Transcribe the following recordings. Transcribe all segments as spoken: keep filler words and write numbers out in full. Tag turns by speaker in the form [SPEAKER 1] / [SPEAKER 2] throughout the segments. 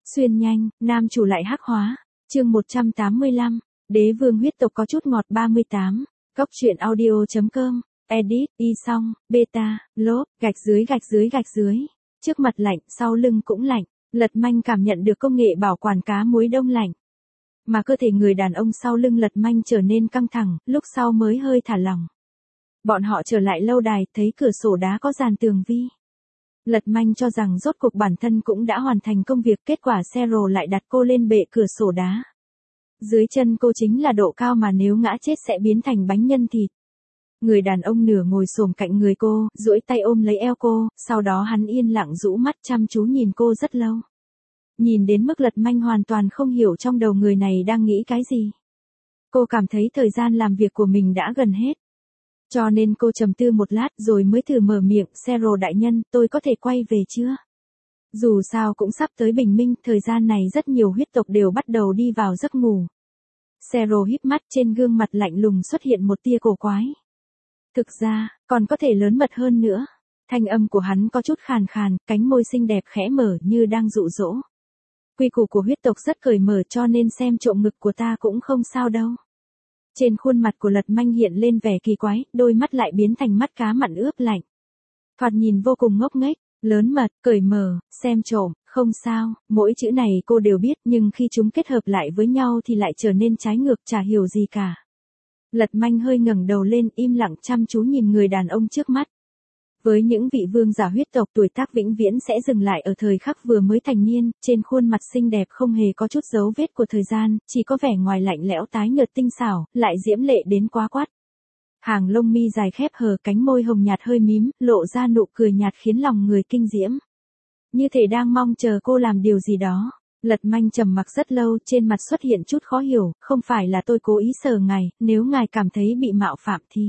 [SPEAKER 1] Xuyên nhanh, nam chủ lại hắc hóa. Chương một trăm tám mươi lăm, Đế vương huyết tộc có chút ngọt ba mươi tám. Cốc truyện audio.com, edit, y xong, beta, lốp, gạch dưới gạch dưới gạch dưới. Trước mặt lạnh, sau lưng cũng lạnh. Lật Manh cảm nhận được công nghệ bảo quản cá muối đông lạnh. Mà cơ thể người đàn ông sau lưng Lật Manh trở nên căng thẳng, lúc sau mới hơi thả lỏng. Bọn họ trở lại lâu đài, thấy cửa sổ đá có dàn tường vi. Lật Manh cho rằng rốt cuộc bản thân cũng đã hoàn thành công việc, kết quả Sero lại đặt cô lên bệ cửa sổ đá. Dưới chân cô chính là độ cao mà nếu ngã chết sẽ biến thành bánh nhân thịt. Người đàn ông nửa ngồi xổm cạnh người cô, duỗi tay ôm lấy eo cô, sau đó hắn yên lặng rũ mắt chăm chú nhìn cô rất lâu. Nhìn đến mức Lật Manh hoàn toàn không hiểu trong đầu người này đang nghĩ cái gì. Cô cảm thấy thời gian làm việc của mình đã gần hết. Cho nên cô trầm tư một lát rồi mới thử mở miệng, Sero đại nhân, tôi có thể quay về chưa? Dù sao cũng sắp tới bình minh, thời gian này rất nhiều huyết tộc đều bắt đầu đi vào giấc ngủ. Sero híp mắt, trên gương mặt lạnh lùng xuất hiện một tia cổ quái. Thực ra, còn có thể lớn mật hơn nữa. Thanh âm của hắn có chút khàn khàn, cánh môi xinh đẹp khẽ mở như đang dụ dỗ. Quy củ của huyết tộc rất cởi mở cho nên xem trộm ngực của ta cũng không sao đâu. Trên khuôn mặt của Lật Manh hiện lên vẻ kỳ quái, đôi mắt lại biến thành mắt cá mặn ướp lạnh. Thoạt nhìn vô cùng ngốc nghếch, lớn mật, cởi mở, xem trộm, không sao, mỗi chữ này cô đều biết nhưng khi chúng kết hợp lại với nhau thì lại trở nên trái ngược, chả hiểu gì cả. Lật Manh hơi ngẩng đầu lên, im lặng chăm chú nhìn người đàn ông trước mắt. Với những vị vương giả huyết tộc, tuổi tác vĩnh viễn sẽ dừng lại ở thời khắc vừa mới thành niên, trên khuôn mặt xinh đẹp không hề có chút dấu vết của thời gian, chỉ có vẻ ngoài lạnh lẽo tái nhợt tinh xảo, lại diễm lệ đến quá quát. Hàng lông mi dài khép hờ, cánh môi hồng nhạt hơi mím, lộ ra nụ cười nhạt khiến lòng người kinh diễm. Như thể đang mong chờ cô làm điều gì đó. Lật Manh trầm mặc rất lâu, trên mặt xuất hiện chút khó hiểu, không phải là tôi cố ý sờ ngài, nếu ngài cảm thấy bị mạo phạm thì...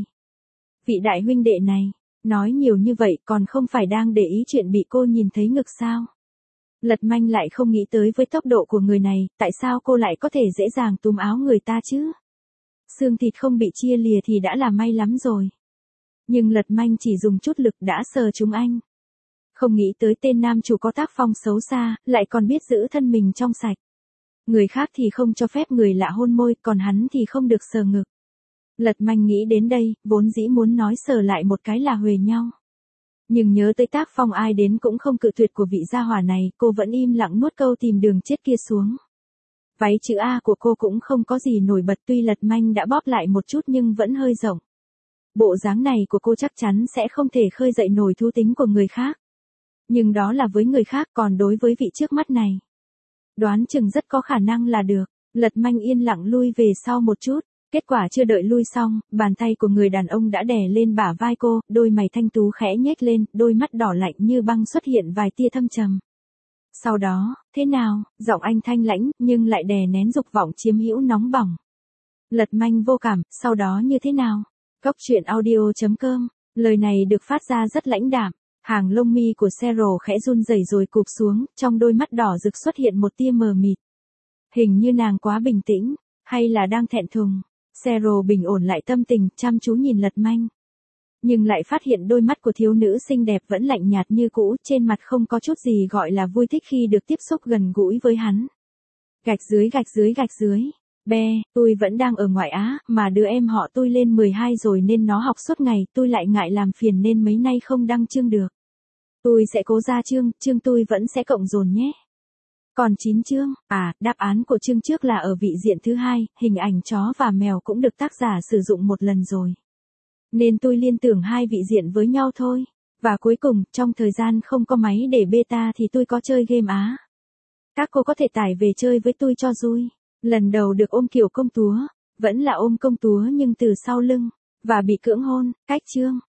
[SPEAKER 1] Vị đại huynh đệ này, nói nhiều như vậy còn không phải đang để ý chuyện bị cô nhìn thấy ngực sao? Lật Manh lại không nghĩ tới với tốc độ của người này, tại sao cô lại có thể dễ dàng túm áo người ta chứ? Xương thịt không bị chia lìa thì đã là may lắm rồi. Nhưng Lật Manh chỉ dùng chút lực đã sờ trúng anh. Không nghĩ tới tên nam chủ có tác phong xấu xa, lại còn biết giữ thân mình trong sạch. Người khác thì không cho phép người lạ hôn môi, còn hắn thì không được sờ ngực. Lật Manh nghĩ đến đây, vốn dĩ muốn nói sờ lại một cái là huề nhau. Nhưng nhớ tới tác phong ai đến cũng không cự tuyệt của vị gia hỏa này, cô vẫn im lặng nuốt câu tìm đường chết kia xuống. Váy chữ A của cô cũng không có gì nổi bật, tuy Lật Manh đã bóp lại một chút nhưng vẫn hơi rộng. Bộ dáng này của cô chắc chắn sẽ không thể khơi dậy nổi thú tính của người khác. Nhưng đó là với người khác, còn đối với vị trước mắt này, đoán chừng rất có khả năng là được. Lật Manh yên lặng lui về sau một chút. Kết quả chưa đợi lui xong, bàn tay của người đàn ông đã đè lên bả vai cô, đôi mày thanh tú khẽ nhếch lên, đôi mắt đỏ lạnh như băng xuất hiện vài tia thâm trầm. Sau đó, thế nào, giọng anh thanh lãnh, nhưng lại đè nén dục vọng chiếm hữu nóng bỏng. Lật Manh vô cảm, sau đó như thế nào? Cốc truyện audio.com, lời này được phát ra rất lãnh đạm, hàng lông mi của Sero khẽ run rẩy rồi cụp xuống, trong đôi mắt đỏ rực xuất hiện một tia mờ mịt. Hình như nàng quá bình tĩnh, hay là đang thẹn thùng. Sero bình ổn lại tâm tình, chăm chú nhìn Lật Manh. Nhưng lại phát hiện đôi mắt của thiếu nữ xinh đẹp vẫn lạnh nhạt như cũ, trên mặt không có chút gì gọi là vui thích khi được tiếp xúc gần gũi với hắn. Gạch dưới gạch dưới gạch dưới. Be, tôi vẫn đang ở ngoại Á, mà đứa em họ tôi lên mười hai rồi nên nó học suốt ngày, tôi lại ngại làm phiền nên mấy nay không đăng chương được. Tôi sẽ cố ra chương, chương tôi vẫn sẽ cộng dồn nhé. Còn chín chương, à, đáp án của chương trước là ở vị diện thứ hai, hình ảnh chó và mèo cũng được tác giả sử dụng một lần rồi. Nên tôi liên tưởng hai vị diện với nhau thôi. Và cuối cùng, trong thời gian không có máy để beta thì tôi có chơi game Á. Các cô có thể tải về chơi với tôi cho vui. Lần đầu được ôm kiểu công chúa, vẫn là ôm công chúa nhưng từ sau lưng, và bị cưỡng hôn, cách chương.